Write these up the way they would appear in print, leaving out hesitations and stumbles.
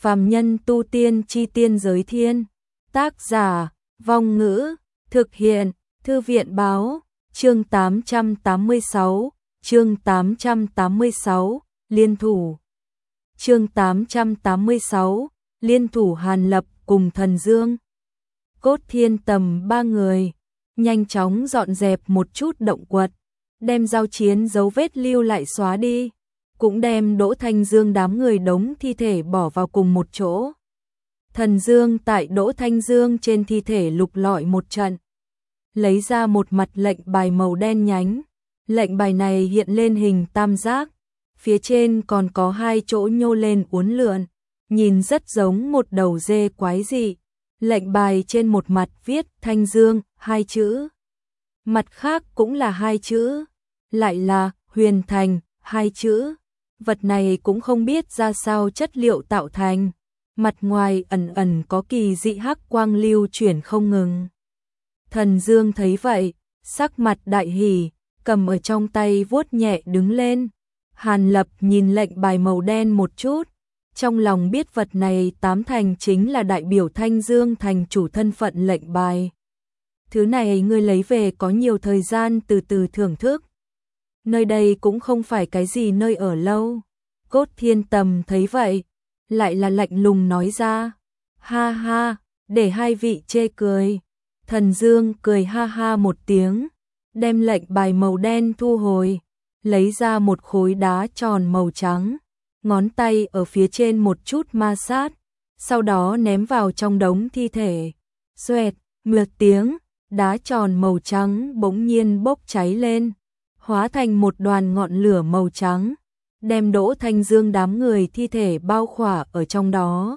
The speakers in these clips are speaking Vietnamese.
Phàm nhân tu tiên chi tiên giới thiên. Tác giả, Vong Ngữ, thực hiện, Thư viện báo, chương 886, chương 886, liên thủ. Chương 886, liên thủ Hàn Lập cùng Thần Dương. Cốt Thiên Tầm ba người, nhanh chóng dọn dẹp một chút động quật, đem giao chiến dấu vết lưu lại xóa đi, cũng đem Đỗ Thanh Dương đám người đống thi thể bỏ vào cùng một chỗ. Thần Dương tại Đỗ Thanh Dương trên thi thể lục lọi một trận, lấy ra một mặt lệnh bài màu đen nhánh. Lệnh bài này hiện lên hình tam giác, phía trên còn có hai chỗ nhô lên uốn lượn, nhìn rất giống một đầu dê quái dị. Lệnh bài trên một mặt viết Thanh Dương, hai chữ. Mặt khác cũng là hai chữ, lại là Huyền Thành, hai chữ. Vật này cũng không biết ra sao chất liệu tạo thành, mặt ngoài ẩn ẩn có kỳ dị hắc quang lưu chuyển không ngừng. Thần Dương thấy vậy, sắc mặt đại hỉ, cầm ở trong tay vuốt nhẹ đứng lên. Hàn Lập nhìn lệnh bài màu đen một chút, trong lòng biết vật này tám thành chính là đại biểu Thanh Dương thành chủ thân phận lệnh bài. Thứ này ngươi lấy về có nhiều thời gian từ từ thưởng thức. Nơi đây cũng không phải cái gì nơi ở lâu. Cốt Thiên Tầm thấy vậy, lại là lạnh lùng nói ra. Ha ha, để hai vị chê cười. Thần Dương cười ha ha một tiếng, đem lệnh bài màu đen thu hồi, lấy ra một khối đá tròn màu trắng, ngón tay ở phía trên một chút ma sát, sau đó ném vào trong đống thi thể. Xoẹt, một tiếng, đá tròn màu trắng bỗng nhiên bốc cháy lên, hóa thành một đoàn ngọn lửa màu trắng, đem Đỗ Thanh Dương đám người thi thể bao khỏa ở trong đó.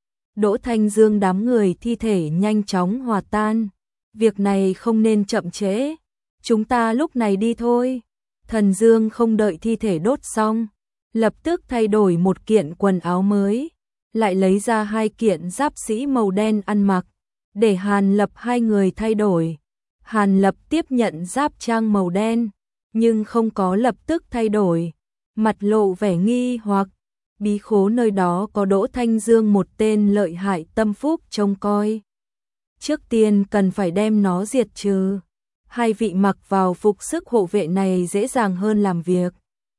Đỗ Thanh Dương đám người thi thể nhanh chóng hòa tan. Việc này không nên chậm trễ, chúng ta lúc này đi thôi. Thần Dương không đợi thi thể đốt xong, lập tức thay đổi một kiện quần áo mới, lại lấy ra hai kiện giáp sĩ màu đen ăn mặc, để Hàn Lập hai người thay đổi. Hàn Lập tiếp nhận giáp trang màu đen, nhưng không có lập tức thay đổi, mặt lộ vẻ nghi hoặc. Bí khố nơi đó có Đỗ Thanh Dương một tên lợi hại tâm phúc trông coi. Trước tiên cần phải đem nó diệt trừ. Hai vị mặc vào phục sức hộ vệ này dễ dàng hơn làm việc.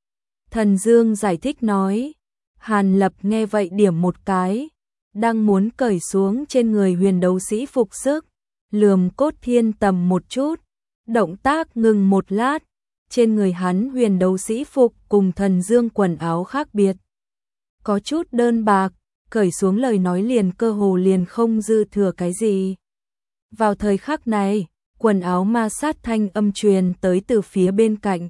Thần Dương giải thích nói. Hàn Lập nghe vậy điểm một cái, đang muốn cởi xuống trên người huyền đấu sĩ phục sức, lườm Cốt Thiên Tầm một chút, động tác ngừng một lát. Trên người hắn huyền đấu sĩ phục cùng Thần Dương quần áo khác biệt, có chút đơn bạc, cởi xuống lời nói liền cơ hồ liền không dư thừa cái gì. Vào thời khắc này, quần áo ma sát thanh âm truyền tới từ phía bên cạnh.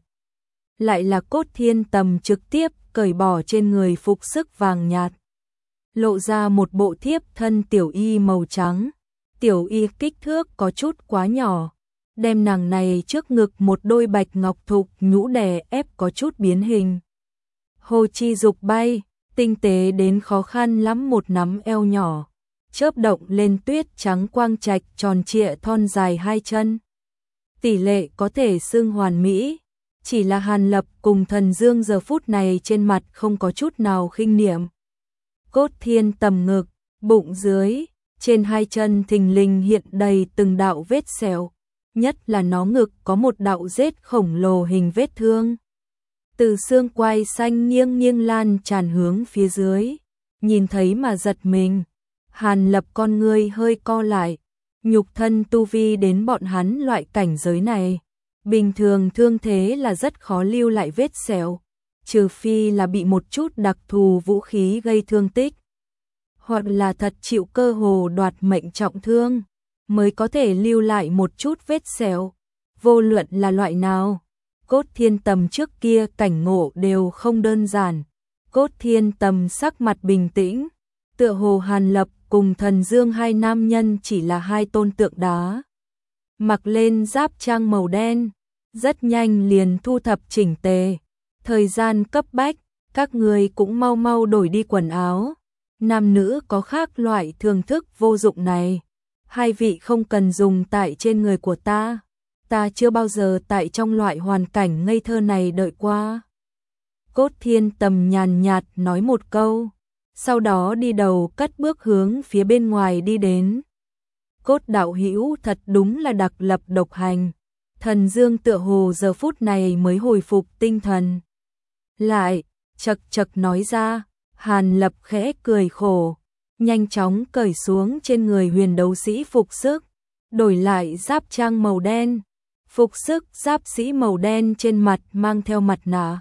Lại là Cốt Thiên Tầm trực tiếp cởi bỏ trên người phục sức vàng nhạt, lộ ra một bộ thiếp thân tiểu y màu trắng. Tiểu y kích thước có chút quá nhỏ, đem nàng này trước ngực một đôi bạch ngọc thục nhũ đè ép có chút biến hình. Hồ chi dục bay, tinh tế đến khó khăn lắm một nắm eo nhỏ, chớp động lên tuyết trắng quang trạch tròn trịa thon dài hai chân. Tỷ lệ có thể xưng hoàn mỹ, chỉ là Hàn Lập cùng Thần Dương giờ phút này trên mặt không có chút nào khinh niệm. Cốt Thiên Tầm ngực, bụng dưới, trên hai chân thình lình hiện đầy từng đạo vết sẹo, nhất là nó ngực có một đạo rết khổng lồ hình vết thương. Từ xương quai xanh nghiêng nghiêng lan tràn hướng phía dưới, nhìn thấy mà giật mình. Hàn Lập con ngươi hơi co lại, nhục thân tu vi đến bọn hắn loại cảnh giới này, bình thường thương thế là rất khó lưu lại vết sẹo, trừ phi là bị một chút đặc thù vũ khí gây thương tích, hoặc là thật chịu cơ hồ đoạt mệnh trọng thương, mới có thể lưu lại một chút vết sẹo. Vô luận là loại nào, Cốt Thiên Tầm trước kia cảnh ngộ đều không đơn giản. Cốt Thiên Tầm sắc mặt bình tĩnh, tựa hồ Hàn Lập cùng Thần Dương hai nam nhân chỉ là hai tôn tượng đá. Mặc lên giáp trang màu đen, rất nhanh liền thu thập chỉnh tề. Thời gian cấp bách, các người cũng mau mau đổi đi quần áo. Nam nữ có khác loại thưởng thức vô dụng này. Hai vị không cần dùng tại trên người của ta. Ta chưa bao giờ tại trong loại hoàn cảnh ngây thơ này đợi qua. Cốt Thiên Tầm nhàn nhạt nói một câu. sau đó đi đầu cất bước hướng phía bên ngoài đi đến. Cốt đạo hữu thật đúng là đặc lập độc hành. Thần Dương tựa hồ giờ phút này mới hồi phục tinh thần. Lại, chật chật nói ra, Hàn Lập khẽ cười khổ, nhanh chóng cởi xuống trên người huyền đấu sĩ phục sức, đổi lại giáp trang màu đen. Phục sức giáp sĩ màu đen trên mặt mang theo mặt nạ,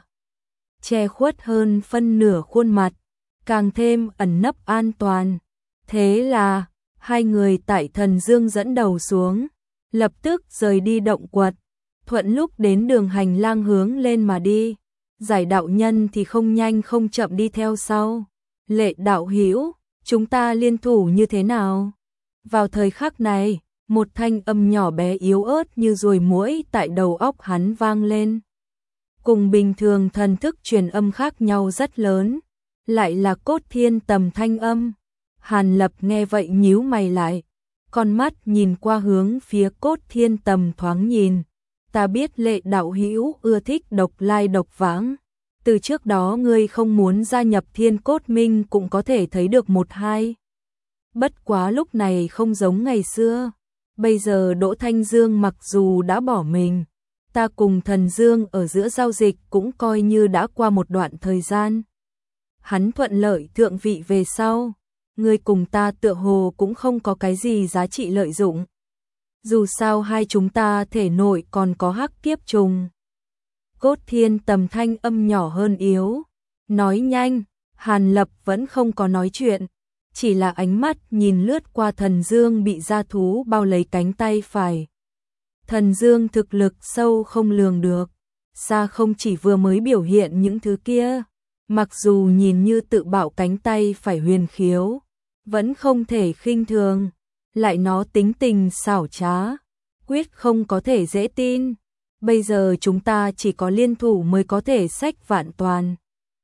che khuất hơn phân nửa khuôn mặt, càng thêm ẩn nấp an toàn. Thế là, hai người tại Thần Dương dẫn đầu xuống, lập tức rời đi động quật, thuận lúc đến đường hành lang hướng lên mà đi. Giải đạo nhân thì không nhanh không chậm đi theo sau. Lệ đạo hữu, chúng ta liên thủ như thế nào? Vào thời khắc này, một thanh âm nhỏ bé yếu ớt như ruồi muỗi tại đầu óc hắn vang lên. Cùng bình thường thần thức truyền âm khác nhau rất lớn, lại là Cốt Thiên Tầm thanh âm. Hàn Lập nghe vậy nhíu mày lại, con mắt nhìn qua hướng phía Cốt Thiên Tầm thoáng nhìn. Ta biết Lệ đạo hữu ưa thích độc lai độc vãng, từ trước đó ngươi không muốn gia nhập Thiên Cốt Minh cũng có thể thấy được một hai. Bất quá lúc này không giống ngày xưa, bây giờ Đỗ Thanh Dương mặc dù đã bỏ mình, ta cùng Thần Dương ở giữa giao dịch cũng coi như đã qua một đoạn thời gian. Hắn thuận lợi thượng vị về sau, ngươi cùng ta tựa hồ cũng không có cái gì giá trị lợi dụng. Dù sao hai chúng ta thể nội còn có hắc kiếp trùng. Cốt Thiên Tầm thanh âm nhỏ hơn yếu, nói nhanh. Hàn Lập vẫn không có nói chuyện, chỉ là ánh mắt nhìn lướt qua Thần Dương bị gia thú bao lấy cánh tay phải. Thần Dương thực lực sâu không lường được, xa không chỉ vừa mới biểu hiện những thứ kia, mặc dù nhìn như tự bạo cánh tay phải huyền khiếu, vẫn không thể khinh thường, lại nó tính tình xảo trá, quyết không có thể dễ tin. Bây giờ chúng ta chỉ có liên thủ mới có thể xách vạn toàn.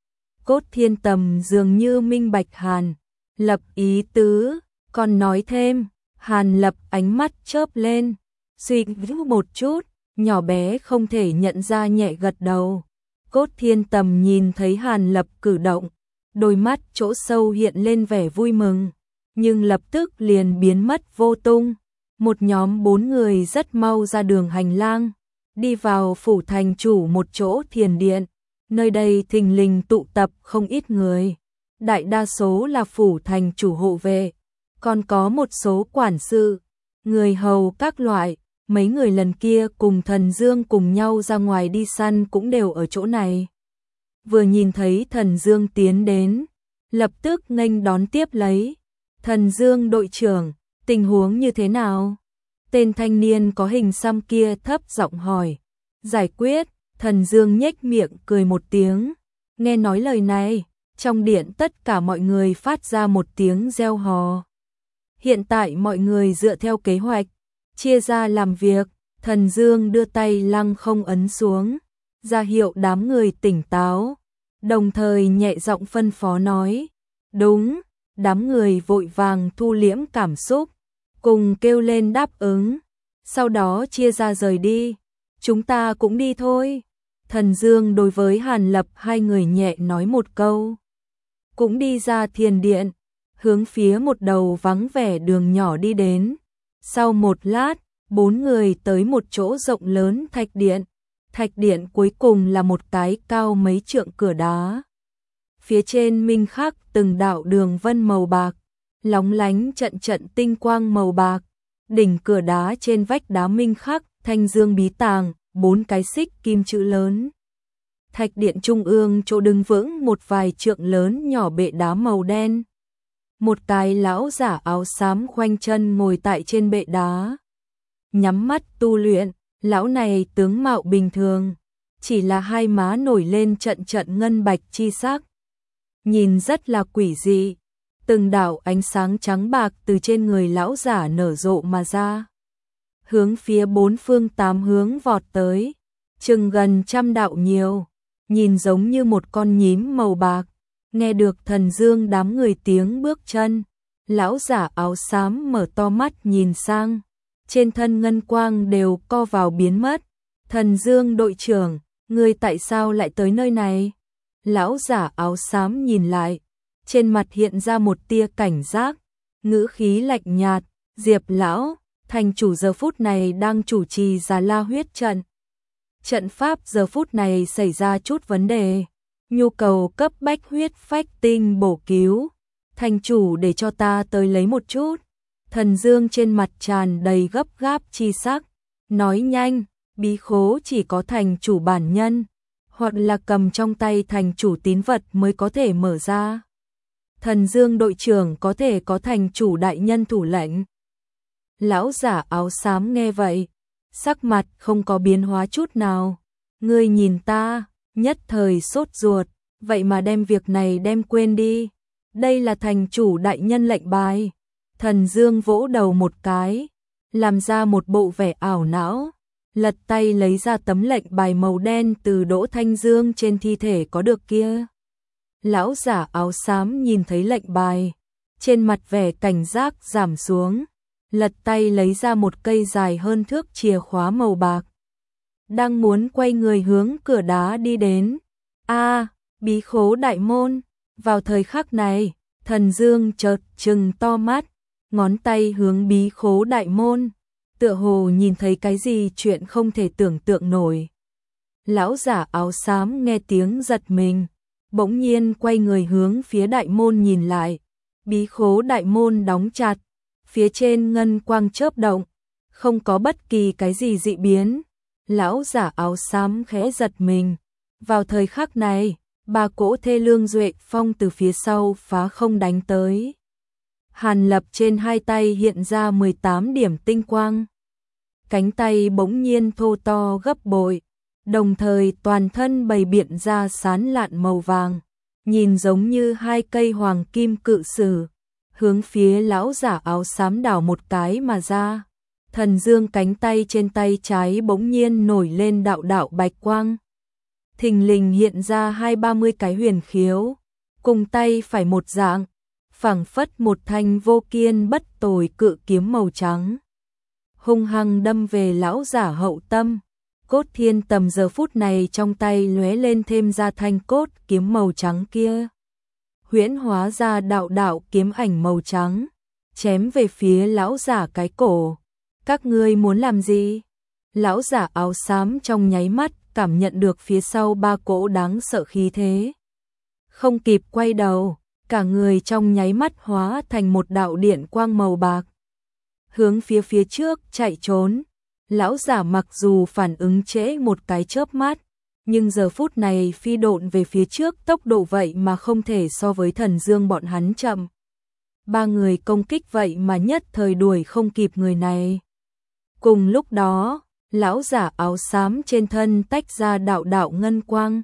Cốt Thiên Tầm dường như minh bạch Hàn Lập ý tứ, còn nói thêm. Hàn Lập ánh mắt chớp lên, suy nghĩ một chút, nhỏ bé không thể nhận ra nhẹ gật đầu. Cốt Thiên Tầm nhìn thấy Hàn Lập cử động, đôi mắt chỗ sâu hiện lên vẻ vui mừng, nhưng lập tức liền biến mất vô tung. Một nhóm 4 người rất mau ra đường hành lang, đi vào phủ thành chủ một chỗ thiền điện. Nơi đây thình lình tụ tập không ít người, đại đa số là phủ thành chủ hộ vệ, còn có một số quản sự, người hầu các loại. Mấy người lần kia cùng Thần Dương cùng nhau ra ngoài đi săn cũng đều ở chỗ này. Vừa nhìn thấy Thần Dương tiến đến, lập tức nghênh đón tiếp lấy. Thần Dương đội trưởng, tình huống như thế nào? Tên thanh niên có hình xăm kia thấp giọng hỏi. Giải quyết. Thần Dương nhếch miệng cười một tiếng. Nghe nói lời này, trong điện tất cả mọi người phát ra một tiếng reo hò. Hiện tại mọi người dựa theo kế hoạch, chia ra làm việc. Thần Dương đưa tay lăng không ấn xuống, ra hiệu đám người tỉnh táo, đồng thời nhẹ giọng phân phó nói. Đúng. Đám người vội vàng thu liễm cảm xúc, cùng kêu lên đáp ứng, sau đó chia ra rời đi. Chúng ta cũng đi thôi. Thần Dương đối với Hàn Lập hai người nhẹ nói một câu, cũng đi ra thiền điện, hướng phía một đầu vắng vẻ đường nhỏ đi đến. Sau một lát, 4 người tới một chỗ rộng lớn thạch điện. Thạch điện cuối cùng là một cái cao mấy trượng cửa đá. Phía trên minh khắc từng đạo đường vân màu bạc, lóng lánh trận trận tinh quang màu bạc. Đỉnh cửa đá trên vách đá minh khắc Thanh Dương bí tàng, 4 cái xích kim chữ lớn. Thạch điện trung ương chỗ đứng vững một vài trượng lớn nhỏ bệ đá màu đen. Một cái lão giả áo xám khoanh chân ngồi tại trên bệ đá, nhắm mắt tu luyện. Lão này tướng mạo bình thường, chỉ là hai má nổi lên trận trận ngân bạch chi sắc, nhìn rất là quỷ dị. Từng đạo ánh sáng trắng bạc từ trên người lão giả nở rộ mà ra, hướng phía 4 phương 8 hướng vọt tới, chừng gần 100 đạo nhiều, nhìn giống như một con nhím màu bạc. Nghe được Thần Dương đám người tiếng bước chân, lão giả áo xám mở to mắt nhìn sang, trên thân ngân quang đều co vào biến mất. Thần Dương đội trưởng, ngươi tại sao lại tới nơi này? Lão giả áo xám nhìn lại, trên mặt hiện ra một tia cảnh giác, ngữ khí lạnh nhạt, Diệp lão, thành chủ giờ phút này đang chủ trì Già La huyết trận. Trận pháp giờ phút này xảy ra chút vấn đề, nhu cầu cấp bách huyết phách tinh bổ cứu, thành chủ để cho ta tới lấy một chút. Thần Dương trên mặt tràn đầy gấp gáp chi sắc, nói nhanh, bí khố chỉ có thành chủ bản nhân, hoặc là cầm trong tay thành chủ tín vật mới có thể mở ra. Thần Dương đội trưởng có thể có thành chủ đại nhân thủ lệnh. Lão giả áo xám nghe vậy, sắc mặt không có biến hóa chút nào. Ngươi nhìn ta, nhất thời sốt ruột, vậy mà đem việc này đem quên đi. Đây là thành chủ đại nhân lệnh bài. Thần Dương vỗ đầu một cái, làm ra một bộ vẻ ảo não, lật tay lấy ra tấm lệnh bài màu đen từ Đỗ Thanh Dương trên thi thể có được kia. Lão giả áo xám nhìn thấy lệnh bài, trên mặt vẻ cảnh giác giảm xuống, lật tay lấy ra một cây dài hơn thước chìa khóa màu bạc. Đang muốn quay người hướng cửa đá đi đến. Bí khố đại môn. Vào thời khắc này, Thần Dương chợt trừng to mắt, ngón tay hướng bí khố đại môn, tựa hồ nhìn thấy cái gì chuyện không thể tưởng tượng nổi. Lão giả áo xám nghe tiếng giật mình, bỗng nhiên quay người hướng phía đại môn nhìn lại. Bí khố đại môn đóng chặt, phía trên ngân quang chớp động, không có bất kỳ cái gì dị biến. Lão giả áo xám khẽ giật mình. Vào thời khắc này, ba cỗ thê lương duệ phong từ phía sau phá không đánh tới. Hàn Lập trên hai tay hiện ra 18 điểm tinh quang. Cánh tay bỗng nhiên thô to gấp bội, đồng thời toàn thân bày biện ra sán lạn màu vàng, nhìn giống như hai cây hoàng kim cự sử, hướng phía lão giả áo xám đảo một cái mà ra. Thần Dương cánh tay trên tay trái bỗng nhiên nổi lên đạo đạo bạch quang, thình lình hiện ra 20-30 cái huyền khiếu, cùng tay phải một dạng, phảng phất một thanh vô kiên bất tồi cự kiếm màu trắng, hung hăng đâm về lão giả hậu tâm. Cốt Thiên Tầm giờ phút này trong tay lóe lên thêm ra thanh cốt kiếm màu trắng kia, huyễn hóa ra đạo đạo kiếm ảnh màu trắng, chém về phía lão giả cái cổ. Các ngươi muốn làm gì? Lão giả áo xám trong nháy mắt cảm nhận được phía sau ba cỗ đáng sợ khí thế, không kịp quay đầu, cả người trong nháy mắt hóa thành một đạo điện quang màu bạc, hướng phía trước chạy trốn. Lão giả mặc dù phản ứng trễ một cái chớp mắt, nhưng giờ phút này phi độn về phía trước tốc độ vậy mà không thể so với Thần Dương bọn hắn chậm. Ba người công kích vậy mà nhất thời đuổi không kịp người này. Cùng lúc đó, lão giả áo xám trên thân tách ra đạo đạo ngân quang,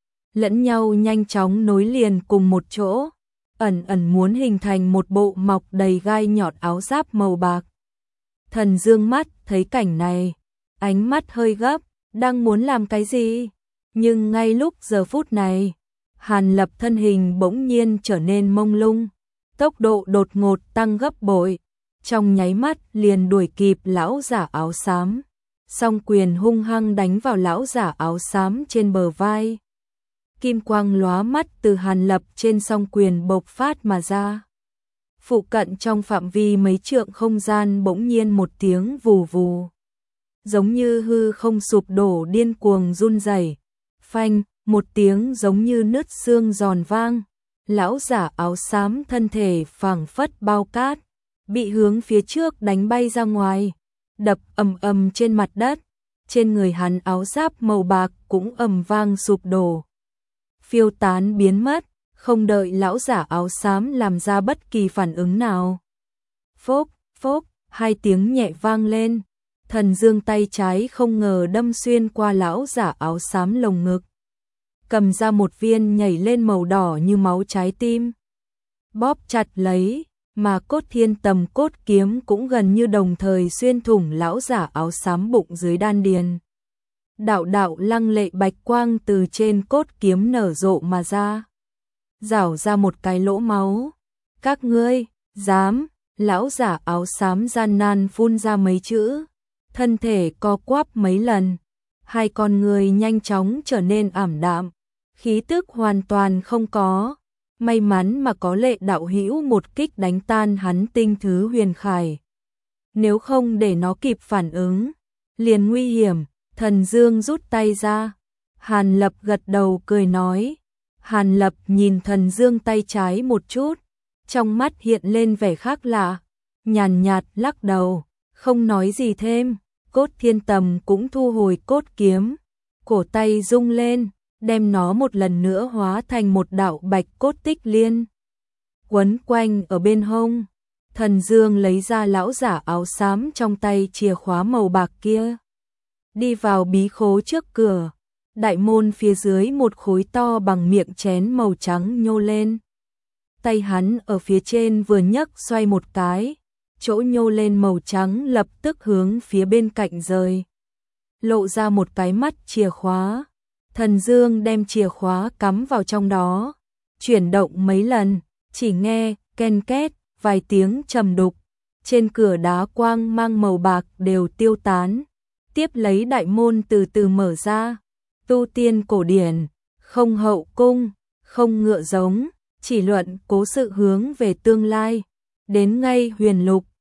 lẫn nhau nhanh chóng nối liền cùng một chỗ, ẩn ẩn muốn hình thành một bộ mọc đầy gai nhọn áo giáp màu bạc. Thần Dương mắt thấy cảnh này, ánh mắt hơi gấp, đang muốn làm cái gì? Nhưng ngay lúc giờ phút này, Hàn Lập thân hình bỗng nhiên trở nên mông lung, tốc độ đột ngột tăng gấp bội, trong nháy mắt liền đuổi kịp lão giả áo xám, song quyền hung hăng đánh vào lão giả áo xám trên bờ vai. Kim quang lóa mắt từ Hàn Lập trên song quyền bộc phát mà ra. Phụ cận trong phạm vi mấy trượng không gian bỗng nhiên một tiếng vù vù, giống như hư không sụp đổ điên cuồng run rẩy. Phanh, một tiếng giống như nứt xương giòn vang. Lão giả áo xám thân thể phảng phất bao cát, bị hướng phía trước đánh bay ra ngoài, đập ầm ầm trên mặt đất. Trên người hắn áo giáp màu bạc cũng ầm vang sụp đổ, phiêu tán biến mất, không đợi lão giả áo xám làm ra bất kỳ phản ứng nào. Phốc, phốc, hai tiếng nhẹ vang lên. Thần Dương tay trái không ngờ đâm xuyên qua lão giả áo xám lồng ngực, cầm ra một viên nhảy lên màu đỏ như máu trái tim, bóp chặt lấy, mà Cốt Thiên Tầm cốt kiếm cũng gần như đồng thời xuyên thủng lão giả áo xám bụng dưới đan điền. Đạo đạo lăng lệ bạch quang từ trên cốt kiếm nở rộ mà ra, rảo ra một cái lỗ máu. Các ngươi, dám? Lão giả áo xám gian nan phun ra mấy chữ, thân thể co quắp mấy lần, hai con người nhanh chóng trở nên ảm đạm, khí tức hoàn toàn không có. May mắn mà có Lệ đạo hữu một kích đánh tan hắn tinh thứ huyền khải. Nếu không để nó kịp phản ứng, liền nguy hiểm. Thần Dương rút tay ra. Hàn Lập gật đầu cười nói. Hàn Lập nhìn Thần Dương tay trái một chút, trong mắt hiện lên vẻ khác lạ, nhàn nhạt lắc đầu, không nói gì thêm. Cốt Thiên Tầm cũng thu hồi cốt kiếm, cổ tay rung lên, đem nó một lần nữa hóa thành một đạo bạch cốt tích liên, quấn quanh ở bên hông. Thần Dương lấy ra lão giả áo xám trong tay chìa khóa màu bạc kia, đi vào bí khố trước cửa. Đại môn phía dưới một khối to bằng miệng chén màu trắng nhô lên. Tay hắn ở phía trên vừa nhấc xoay một cái, chỗ nhô lên màu trắng lập tức hướng phía bên cạnh rời, lộ ra một cái mắt chìa khóa. Thần Dương đem chìa khóa cắm vào trong đó, chuyển động mấy lần, chỉ nghe ken két vài tiếng trầm đục, trên cửa đá quang mang màu bạc đều tiêu tán, tiếp lấy đại môn từ từ mở ra. Tu tiên cổ điển, không hậu cung, không ngựa giống, chỉ luận cố sự hướng về tương lai, đến ngay huyền lục.